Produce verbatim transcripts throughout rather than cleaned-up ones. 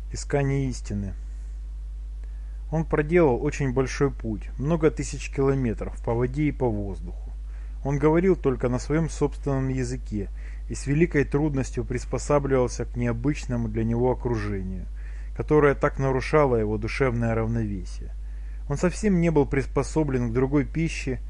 Искание истины. Он проделал очень большой путь, много тысяч километров по воде и по воздуху. Он говорил только на своем собственном языке и с великой трудностью приспосабливался к необычному для него окружению, которое так нарушало его душевное равновесие. Он совсем не был приспособлен к другой пище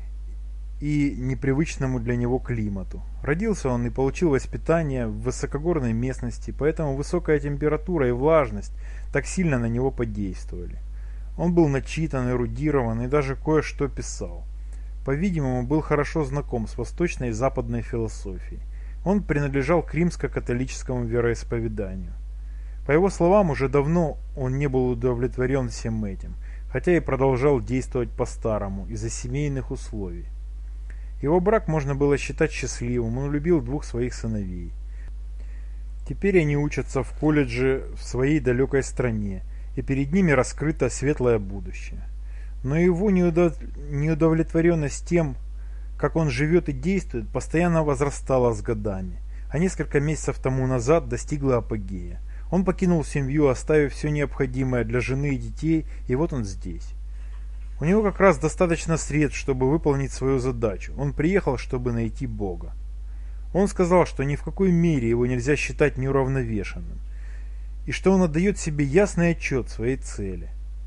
и непривычному для него климату. Родился он и получил воспитание в высокогорной местности, поэтому высокая температура и влажность так сильно на него подействовали. Он был начитан, эрудирован и даже кое-что писал. По-видимому, был хорошо знаком с восточной и западной философией. Он принадлежал к римско-католическому вероисповеданию. По его словам, уже давно он не был удовлетворен всем этим, хотя и продолжал действовать по-старому из-за семейных условий. Его брак можно было считать счастливым, он любил двух своих сыновей. Теперь они учатся в колледже в своей далекой стране, и перед ними раскрыто светлое будущее. Но его неудовлетворенность тем, как он живет и действует, постоянно возрастала с годами, а несколько месяцев тому назад достигла апогея. Он покинул семью, оставив все необходимое для жены и детей, и вот он здесь. У него как раз достаточно средств, чтобы выполнить свою задачу. Он приехал, чтобы найти Бога. Он сказал, что ни в какой мере его нельзя считать неуравновешенным, и что он отдает себе ясный отчет своей цели.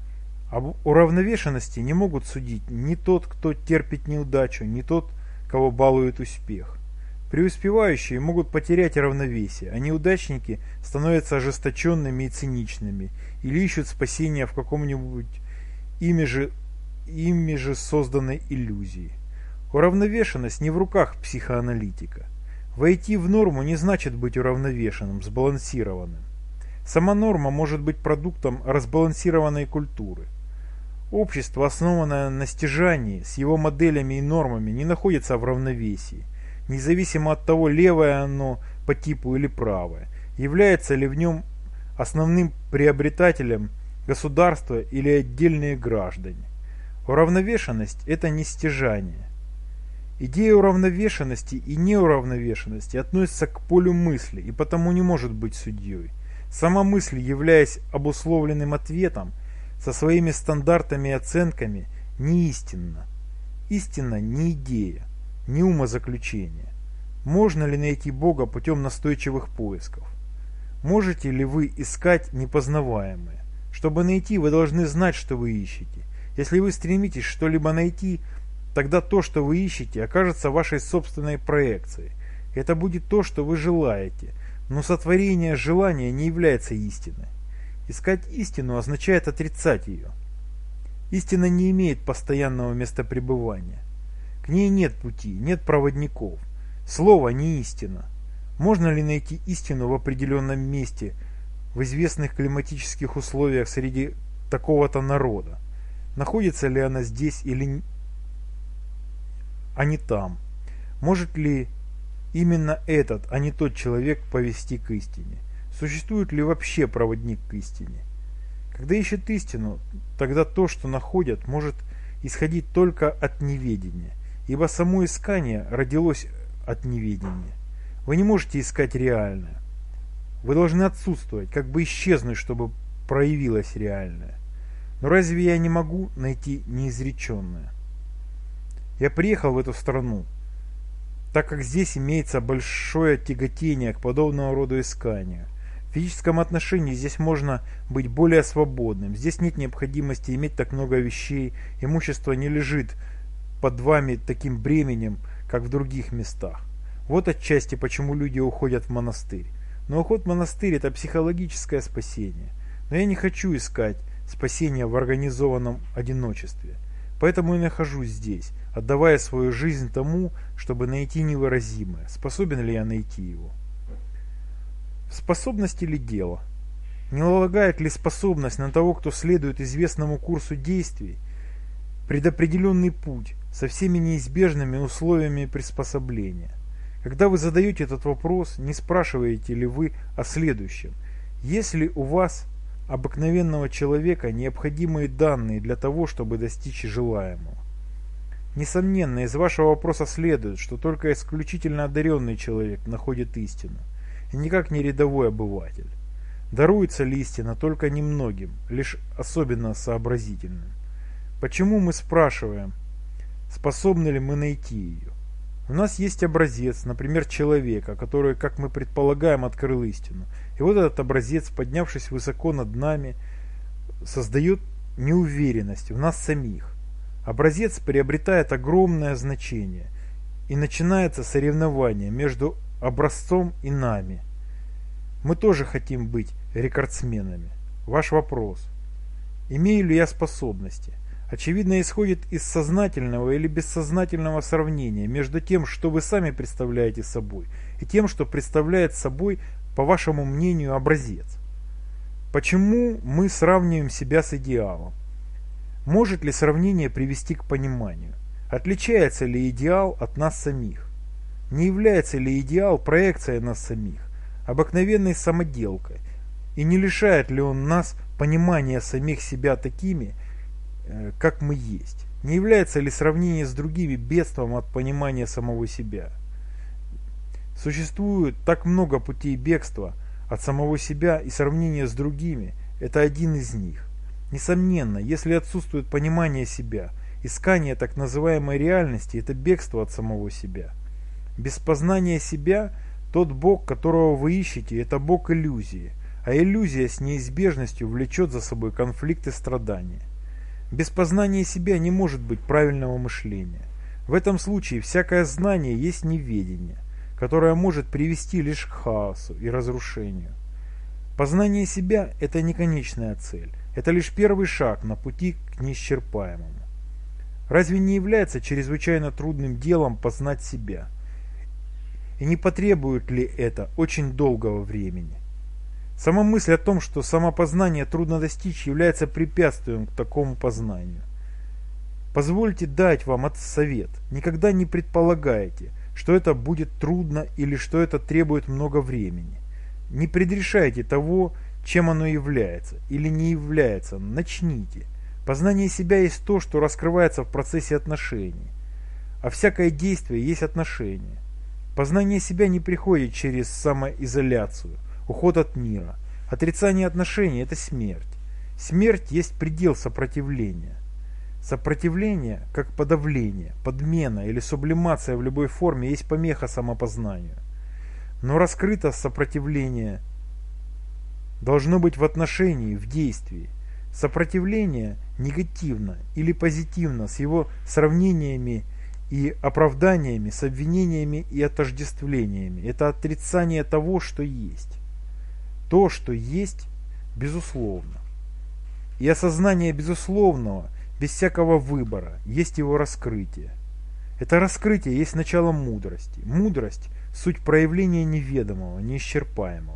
Об уравновешенности не могут судить ни тот, кто терпит неудачу, ни тот, кого балует успех. Преуспевающие могут потерять равновесие, а неудачники становятся ожесточенными и циничными или ищут спасения в каком-нибудь ими же ими же созданной иллюзии. Уравновешенность не в руках психоаналитика. Войти в норму не значит быть уравновешенным, сбалансированным. Сама норма может быть продуктом разбалансированной культуры. Общество, основанное на стяжании, с его моделями и нормами, не находится в равновесии, независимо от того, левое оно по типу или правое, является ли в нем основным приобретателем государство или отдельные граждане. Уравновешенность – это не стяжание. Идея уравновешенности и неуравновешенности относится к полю мысли и потому не может быть судьей. Сама мысль, являясь обусловленным ответом, со своими стандартами и оценками, не истинна. Истина не идея, не умозаключение. Можно ли найти Бога путем настойчивых поисков? Можете ли вы искать непознаваемое? Чтобы найти, вы должны знать, что вы ищете. Если вы стремитесь что-либо найти, тогда то, что вы ищете, окажется вашей собственной проекцией. Это будет то, что вы желаете, но сотворение желания не является истиной. Искать истину означает отрицать ее. Истина не имеет постоянного местопребывания. К ней нет пути, нет проводников. Слово не истина. Можно ли найти истину в определенном месте, в известных климатических условиях среди такого-то народа? Находится ли она здесь или а не там? Может ли именно этот, а не тот человек повести к истине? Существует ли вообще проводник к истине? Когда ищут истину, тогда то, что находят, может исходить только от неведения, ибо само искание родилось от неведения. Вы не можете искать реальное. Вы должны отсутствовать, как бы исчезнуть, чтобы проявилось реальное. Но разве я не могу найти неизреченное? Я приехал в эту страну, так как здесь имеется большое тяготение к подобного рода исканию. В физическом отношении здесь можно быть более свободным, здесь нет необходимости иметь так много вещей, имущество не лежит под вами таким бременем, как в других местах. Вот отчасти почему люди уходят в монастырь. Но уход в монастырь – это психологическое спасение. Но я не хочу искать спасения в организованном одиночестве. Поэтому и нахожусь здесь, отдавая свою жизнь тому, чтобы найти невыразимое. Способен ли я найти его? В способности ли дело? Не налагает ли способность на того, кто следует известному курсу действий, предопределенный путь со всеми неизбежными условиями приспособления? Когда вы задаете этот вопрос, не спрашиваете ли вы о следующем? Есть ли у вас, обыкновенного человека, необходимые данные для того, чтобы достичь желаемого? Несомненно, из вашего вопроса следует, что только исключительно одаренный человек находит истину, и никак не рядовой обыватель. Даруется ли истина только немногим, лишь особенно сообразительным? Почему мы спрашиваем, способны ли мы найти ее? У нас есть образец, например, человека, который, как мы предполагаем, открыл истину. И вот этот образец, поднявшись высоко над нами, создает неуверенность в нас самих. Образец приобретает огромное значение, и начинается соревнование между образцом и нами. Мы тоже хотим быть рекордсменами. Ваш вопрос: имею ли я способности? Очевидно, исходит из сознательного или бессознательного сравнения между тем, что вы сами представляете собой, и тем, что представляет собой, по вашему мнению, образец. Почему мы сравниваем себя с идеалом? Может ли сравнение привести к пониманию? Отличается ли идеал от нас самих? Не является ли идеал проекцией нас самих, обыкновенной самоделкой? И не лишает ли он нас понимания самих себя такими, как мы есть? Не является ли сравнение с другими бедством от понимания самого себя? Существует так много путей бегства от самого себя, и сравнение с другими – это один из них. Несомненно, если отсутствует понимание себя, искание так называемой реальности – это бегство от самого себя. Без познания себя тот Бог, которого вы ищете, это Бог иллюзии, а иллюзия с неизбежностью влечет за собой конфликт и страдания. Без познания себя не может быть правильного мышления. В этом случае всякое знание есть неведение, которое может привести лишь к хаосу и разрушению. Познание себя – это не конечная цель, это лишь первый шаг на пути к неисчерпаемому. Разве не является чрезвычайно трудным делом познать себя? И не потребует ли это очень долгого времени? Сама мысль о том, что самопознание трудно достичь, является препятствием к такому познанию. Позвольте дать вам совет. Никогда не предполагайте, что это будет трудно или что это требует много времени. Не предрешайте того, чем оно является или не является. Начните. Познание себя есть то, что раскрывается в процессе отношений. А всякое действие есть отношение. Познание себя не приходит через самоизоляцию, уход от мира. Отрицание отношений – это смерть. Смерть есть предел сопротивления. Сопротивление, как подавление, подмена или сублимация в любой форме, есть помеха самопознанию. Но раскрыто сопротивление должно быть в отношении, в действии. Сопротивление негативно или позитивно с его сравнениями и оправданиями, с обвинениями и отождествлениями. Это отрицание того, что есть. То, что есть, безусловно. И осознание безусловного, без всякого выбора, есть его раскрытие. Это раскрытие есть начало мудрости. Мудрость – суть проявления неведомого, неисчерпаемого.